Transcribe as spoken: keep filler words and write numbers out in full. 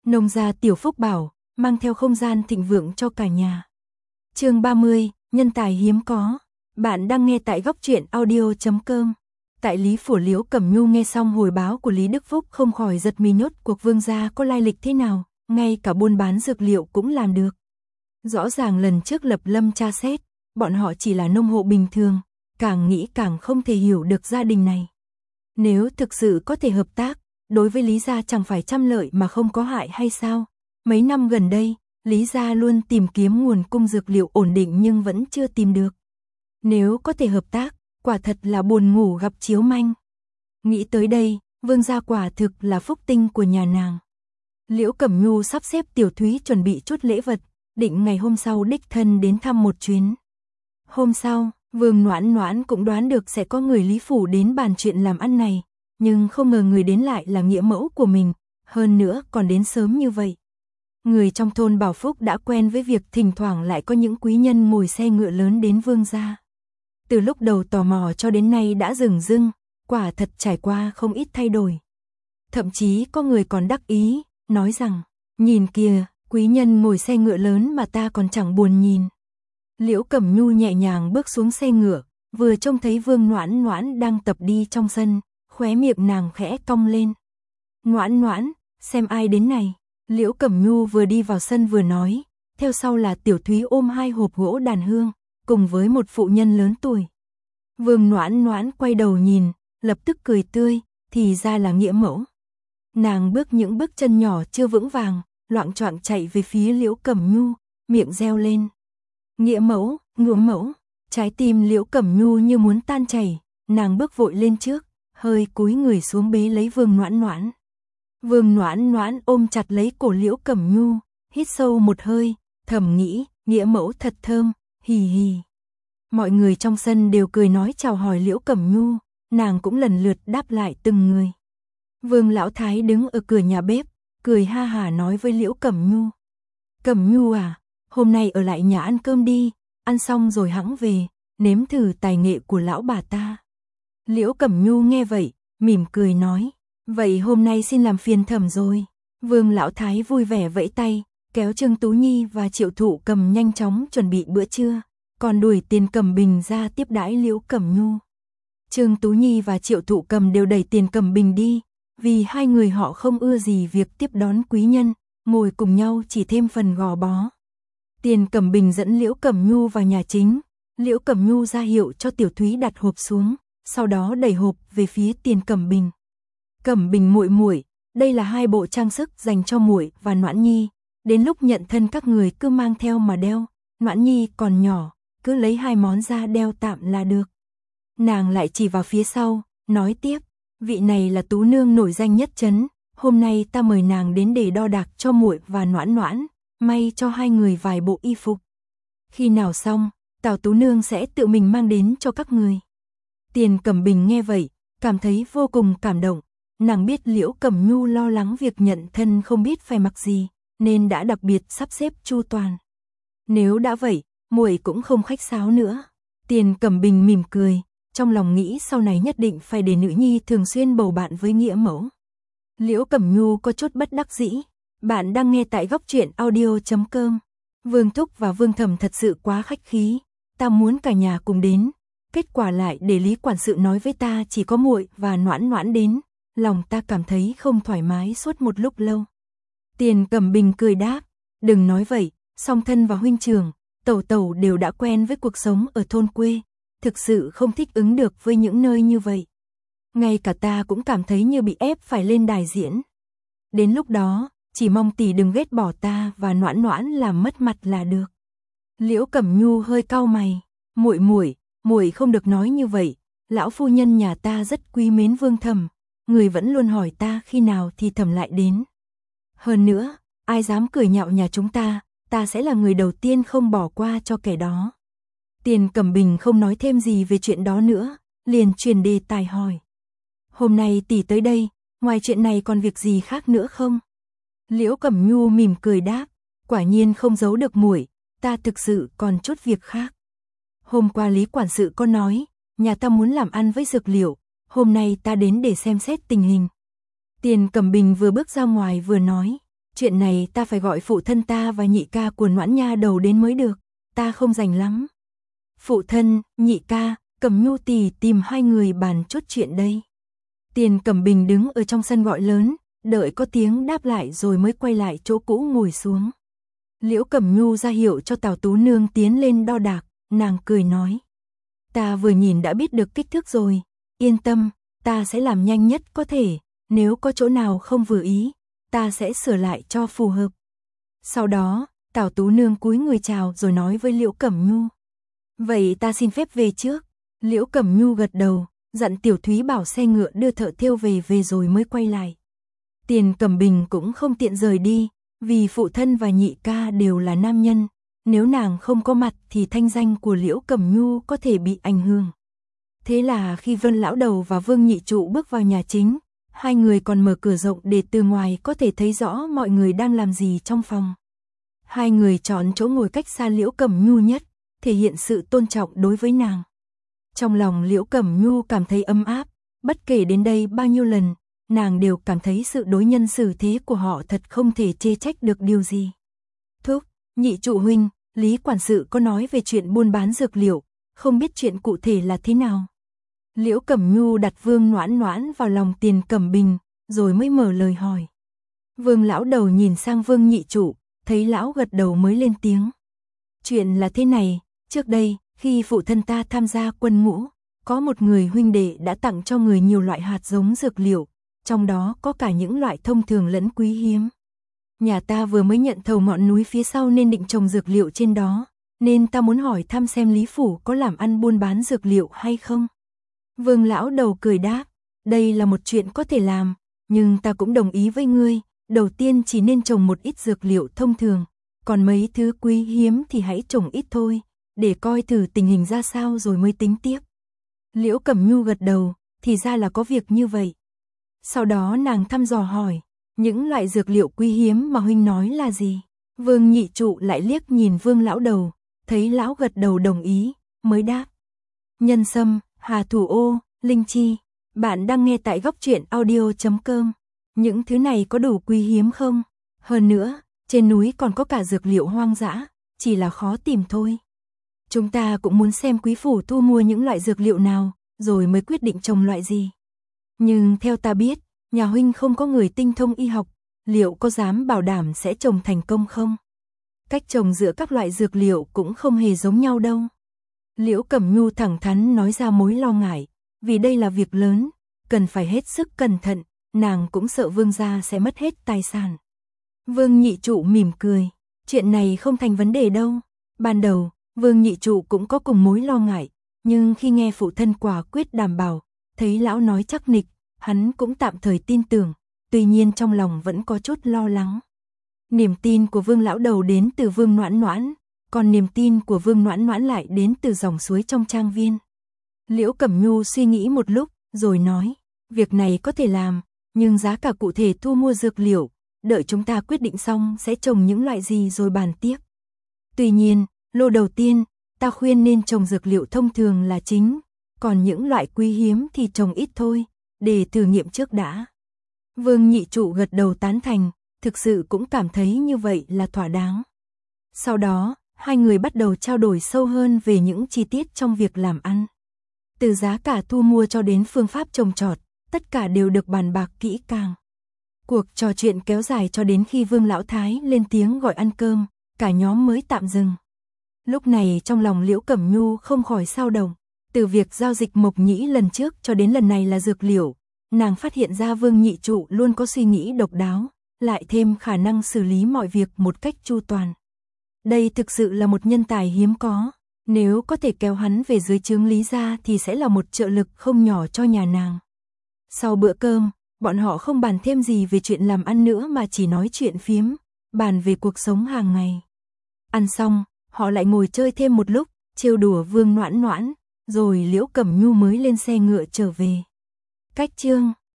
Nông gia tiểu phúc bảo, mang theo không gian thịnh vượng cho cả nhà. Chương ba mươi, nhân tài hiếm có. Bạn đang nghe tại góc truyện audio chấm com. Tại Lý Phủ, Liễu Cẩm Nhu nghe xong hồi báo của Lý Đức Phúc không khỏi giật mình, nhốt cuộc vương gia có lai lịch thế nào, ngay cả buôn bán dược liệu cũng làm được. Rõ ràng lần trước Lập Lâm tra xét, bọn họ chỉ là nông hộ bình thường, càng nghĩ càng không thể hiểu được gia đình này. Nếu thực sự có thể hợp tác, đối với Lý gia chẳng phải trăm lợi mà không có hại hay sao? Mấy năm gần đây, Lý gia luôn tìm kiếm nguồn cung dược liệu ổn định nhưng vẫn chưa tìm được. Nếu có thể hợp tác, quả thật là buồn ngủ gặp chiếu manh. Nghĩ tới đây, vương gia quả thực là phúc tinh của nhà nàng. Liễu Cẩm Nhu sắp xếp Tiểu Thúy chuẩn bị chút lễ vật, định ngày hôm sau đích thân đến thăm một chuyến. Hôm sau, Vương Noãn Noãn cũng đoán được sẽ có người Lý Phủ đến bàn chuyện làm ăn này, nhưng không ngờ người đến lại là nghĩa mẫu của mình, hơn nữa còn đến sớm như vậy. Người trong thôn Bảo Phúc đã quen với việc thỉnh thoảng lại có những quý nhân ngồi xe ngựa lớn đến vương gia. Từ lúc đầu tò mò cho đến nay đã dửng dưng, quả thật trải qua không ít thay đổi. Thậm chí có người còn đắc ý, nói rằng, nhìn kìa, quý nhân ngồi xe ngựa lớn mà ta còn chẳng buồn nhìn. Liễu Cẩm Nhu nhẹ nhàng bước xuống xe ngựa, vừa trông thấy Vương Noãn Noãn đang tập đi trong sân, khóe miệng nàng khẽ cong lên. Noãn Noãn, xem ai đến này. Liễu Cẩm Nhu vừa đi vào sân vừa nói, theo sau là Tiểu Thúy ôm hai hộp gỗ đàn hương, cùng với một phụ nhân lớn tuổi. Vương Noãn Noãn quay đầu nhìn, lập tức cười tươi, thì ra là nghĩa mẫu. Nàng bước những bước chân nhỏ chưa vững vàng, loạng choạng chạy về phía Liễu Cẩm Nhu, miệng reo lên. Nghĩa mẫu, nghĩa mẫu, trái tim Liễu Cẩm Nhu như muốn tan chảy, nàng bước vội lên trước, hơi cúi người xuống bế lấy Vương Noãn Noãn. Vương Noãn Noãn ôm chặt lấy cổ Liễu Cẩm Nhu, hít sâu một hơi, thầm nghĩ, nghĩa mẫu thật thơm, hì hì. Mọi người trong sân đều cười nói chào hỏi Liễu Cẩm Nhu, nàng cũng lần lượt đáp lại từng người. Vương Lão Thái đứng ở cửa nhà bếp, cười ha hả nói với Liễu Cẩm Nhu. Cẩm Nhu à, hôm nay ở lại nhà ăn cơm đi, ăn xong rồi hẵng về, nếm thử tài nghệ của lão bà ta. Liễu Cẩm Nhu nghe vậy, mỉm cười nói, vậy hôm nay xin làm phiền thẩm rồi. Vương Lão Thái vui vẻ vẫy tay, kéo Trương Tú Nhi và Triệu Thụ Cầm nhanh chóng chuẩn bị bữa trưa, còn đuổi Tiền Cẩm Bình ra tiếp đãi Liễu Cẩm Nhu. Trương Tú Nhi và Triệu Thụ Cầm đều đẩy Tiền Cẩm Bình đi, vì hai người họ không ưa gì việc tiếp đón quý nhân, ngồi cùng nhau chỉ thêm phần gò bó. Tiền Cẩm Bình dẫn Liễu Cẩm Nhu vào nhà chính, Liễu Cẩm Nhu ra hiệu cho Tiểu Thúy đặt hộp xuống, sau đó đẩy hộp về phía Tiền Cẩm Bình. Cẩm Bình muội muội, đây là hai bộ trang sức dành cho muội và Noãn Nhi, đến lúc nhận thân các người cứ mang theo mà đeo, Noãn Nhi còn nhỏ, cứ lấy hai món ra đeo tạm là được. Nàng lại chỉ vào phía sau, nói tiếp, vị này là tú nương nổi danh nhất trấn, hôm nay ta mời nàng đến để đo đạc cho muội và Noãn Noãn, may cho hai người vài bộ y phục. Khi nào xong, Tào tú nương sẽ tự mình mang đến cho các người. Tiền Cẩm Bình nghe vậy, cảm thấy vô cùng cảm động, nàng biết Liễu Cẩm Nhu lo lắng việc nhận thân không biết phải mặc gì, nên đã đặc biệt sắp xếp chu toàn. Nếu đã vậy, muội cũng không khách sáo nữa. Tiền Cẩm Bình mỉm cười, trong lòng nghĩ sau này nhất định phải để nữ nhi thường xuyên bầu bạn với nghĩa mẫu. Liễu Cẩm Nhu có chút bất đắc dĩ. Bạn đang nghe tại góc truyện audio chấm com. Vương Thúc và Vương Thẩm thật sự quá khách khí, ta muốn cả nhà cùng đến, kết quả lại để Lý quản sự nói với ta chỉ có muội và Noãn Noãn đến, lòng ta cảm thấy không thoải mái suốt một lúc lâu. Tiền Cẩm Bình cười đáp, đừng nói vậy, song thân và huynh trưởng, tẩu tẩu đều đã quen với cuộc sống ở thôn quê, thực sự không thích ứng được với những nơi như vậy. Ngay cả ta cũng cảm thấy như bị ép phải lên đài diễn. Đến lúc đó, chỉ mong tỷ đừng ghét bỏ ta và Noãn Noãn làm mất mặt là được. Liễu Cẩm Nhu hơi cau mày, muội muội, muội không được nói như vậy, lão phu nhân nhà ta rất quý mến Vương Thẩm, người vẫn luôn hỏi ta khi nào thì Thẩm lại đến. Hơn nữa, ai dám cười nhạo nhà chúng ta, ta sẽ là người đầu tiên không bỏ qua cho kẻ đó. Tiền Cẩm Bình không nói thêm gì về chuyện đó nữa, liền truyền đề tài hỏi. Hôm nay tỷ tới đây, ngoài chuyện này còn việc gì khác nữa không? Liễu Cẩm Nhu mỉm cười đáp, quả nhiên không giấu được muội, ta thực sự còn chút việc khác. Hôm qua Lý quản sự có nói, nhà ta muốn làm ăn với dược liệu, hôm nay ta đến để xem xét tình hình. Tiền Cẩm Bình vừa bước ra ngoài vừa nói, chuyện này ta phải gọi phụ thân ta và nhị ca của Noãn nha đầu đến mới được, ta không rảnh lắm. Phụ thân, nhị ca, Cẩm Nhu tỷ tìm hai người bàn chút chuyện đây. Tiền Cẩm Bình đứng ở trong sân gọi lớn, đợi có tiếng đáp lại rồi mới quay lại chỗ cũ ngồi xuống. Liễu Cẩm Nhu ra hiệu cho Tào Tú Nương tiến lên đo đạc, nàng cười nói. Ta vừa nhìn đã biết được kích thước rồi, yên tâm, ta sẽ làm nhanh nhất có thể, nếu có chỗ nào không vừa ý, ta sẽ sửa lại cho phù hợp. Sau đó, Tào Tú Nương cúi người chào rồi nói với Liễu Cẩm Nhu. Vậy ta xin phép về trước. Liễu Cẩm Nhu gật đầu, dặn Tiểu Thúy bảo xe ngựa đưa thợ thêu về về rồi mới quay lại. Tiền Cẩm Bình cũng không tiện rời đi, vì phụ thân và nhị ca đều là nam nhân, nếu nàng không có mặt thì thanh danh của Liễu Cẩm Nhu có thể bị ảnh hưởng. Thế là khi Vân lão đầu và Vương nhị trụ bước vào nhà chính, hai người còn mở cửa rộng để từ ngoài có thể thấy rõ mọi người đang làm gì trong phòng. Hai người chọn chỗ ngồi cách xa Liễu Cẩm Nhu nhất, thể hiện sự tôn trọng đối với nàng. Trong lòng Liễu Cẩm Nhu cảm thấy ấm áp, bất kể đến đây bao nhiêu lần, nàng đều cảm thấy sự đối nhân xử thế của họ thật không thể chê trách được điều gì. Thúc, nhị trụ huynh, Lý quản sự có nói về chuyện buôn bán dược liệu, không biết chuyện cụ thể là thế nào. Liễu Cẩm Nhu đặt Vương Noãn Noãn vào lòng Tiền Cẩm Bình, rồi mới mở lời hỏi. Vương lão đầu nhìn sang Vương nhị trụ, thấy lão gật đầu mới lên tiếng. Chuyện là thế này, trước đây, khi phụ thân ta tham gia quân ngũ, có một người huynh đệ đã tặng cho người nhiều loại hạt giống dược liệu, trong đó có cả những loại thông thường lẫn quý hiếm. Nhà ta vừa mới nhận thầu ngọn núi phía sau nên định trồng dược liệu trên đó, nên ta muốn hỏi thăm xem Lý phủ có làm ăn buôn bán dược liệu hay không. Vương lão đầu cười đáp, đây là một chuyện có thể làm, nhưng ta cũng đồng ý với ngươi, đầu tiên chỉ nên trồng một ít dược liệu thông thường, còn mấy thứ quý hiếm thì hãy trồng ít thôi, để coi thử tình hình ra sao rồi mới tính tiếp. Liễu Cẩm Nhu gật đầu, thì ra là có việc như vậy. Sau đó nàng thăm dò hỏi, những loại dược liệu quý hiếm mà huynh nói là gì? Vương nhị trụ lại liếc nhìn Vương lão đầu, thấy lão gật đầu đồng ý, mới đáp. Nhân sâm, hà thủ ô, linh chi. Bạn đang nghe tại góc truyện audio chấm com. Những thứ này có đủ quý hiếm không? Hơn nữa, trên núi còn có cả dược liệu hoang dã, chỉ là khó tìm thôi. Chúng ta cũng muốn xem quý phủ thu mua những loại dược liệu nào, rồi mới quyết định trồng loại gì. Nhưng theo ta biết, nhà huynh không có người tinh thông y học, liệu có dám bảo đảm sẽ trồng thành công không? Cách trồng giữa các loại dược liệu cũng không hề giống nhau đâu. Liễu Cẩm Nhu thẳng thắn nói ra mối lo ngại, vì đây là việc lớn, cần phải hết sức cẩn thận, nàng cũng sợ Vương gia sẽ mất hết tài sản. Vương nhị trụ mỉm cười, chuyện này không thành vấn đề đâu. Ban đầu, Vương nhị trụ cũng có cùng mối lo ngại, nhưng khi nghe phụ thân quả quyết đảm bảo, thấy lão nói chắc nịch, hắn cũng tạm thời tin tưởng, tuy nhiên trong lòng vẫn có chút lo lắng. Niềm tin của Vương lão đầu đến từ Vương Noãn Noãn, còn niềm tin của Vương Noãn Noãn lại đến từ dòng suối trong trang viên. Liễu Cẩm Nhu suy nghĩ một lúc, rồi nói, việc này có thể làm, nhưng giá cả cụ thể thu mua dược liệu, đợi chúng ta quyết định xong sẽ trồng những loại gì rồi bàn tiếp. Tuy nhiên, lô đầu tiên, ta khuyên nên trồng dược liệu thông thường là chính, còn những loại quý hiếm thì trồng ít thôi, để thử nghiệm trước đã. Vương nhị trụ gật đầu tán thành, thực sự cũng cảm thấy như vậy là thỏa đáng. Sau đó, hai người bắt đầu trao đổi sâu hơn về những chi tiết trong việc làm ăn. Từ giá cả thu mua cho đến phương pháp trồng trọt, tất cả đều được bàn bạc kỹ càng. Cuộc trò chuyện kéo dài cho đến khi Vương lão thái lên tiếng gọi ăn cơm, cả nhóm mới tạm dừng. Lúc này trong lòng Liễu Cẩm Nhu không khỏi xao động, từ việc giao dịch Mộc Nhĩ lần trước cho đến lần này là dược liệu, nàng phát hiện ra Vương nhị trụ luôn có suy nghĩ độc đáo, lại thêm khả năng xử lý mọi việc một cách chu toàn. Đây thực sự là một nhân tài hiếm có, nếu có thể kéo hắn về dưới trướng Lý gia thì sẽ là một trợ lực không nhỏ cho nhà nàng. Sau bữa cơm, bọn họ không bàn thêm gì về chuyện làm ăn nữa mà chỉ nói chuyện phiếm, bàn về cuộc sống hàng ngày. Ăn xong, họ lại ngồi chơi thêm một lúc, trêu đùa Vương Noãn Noãn, rồi Liễu Cẩm Nhu mới lên xe ngựa trở về. Cách chương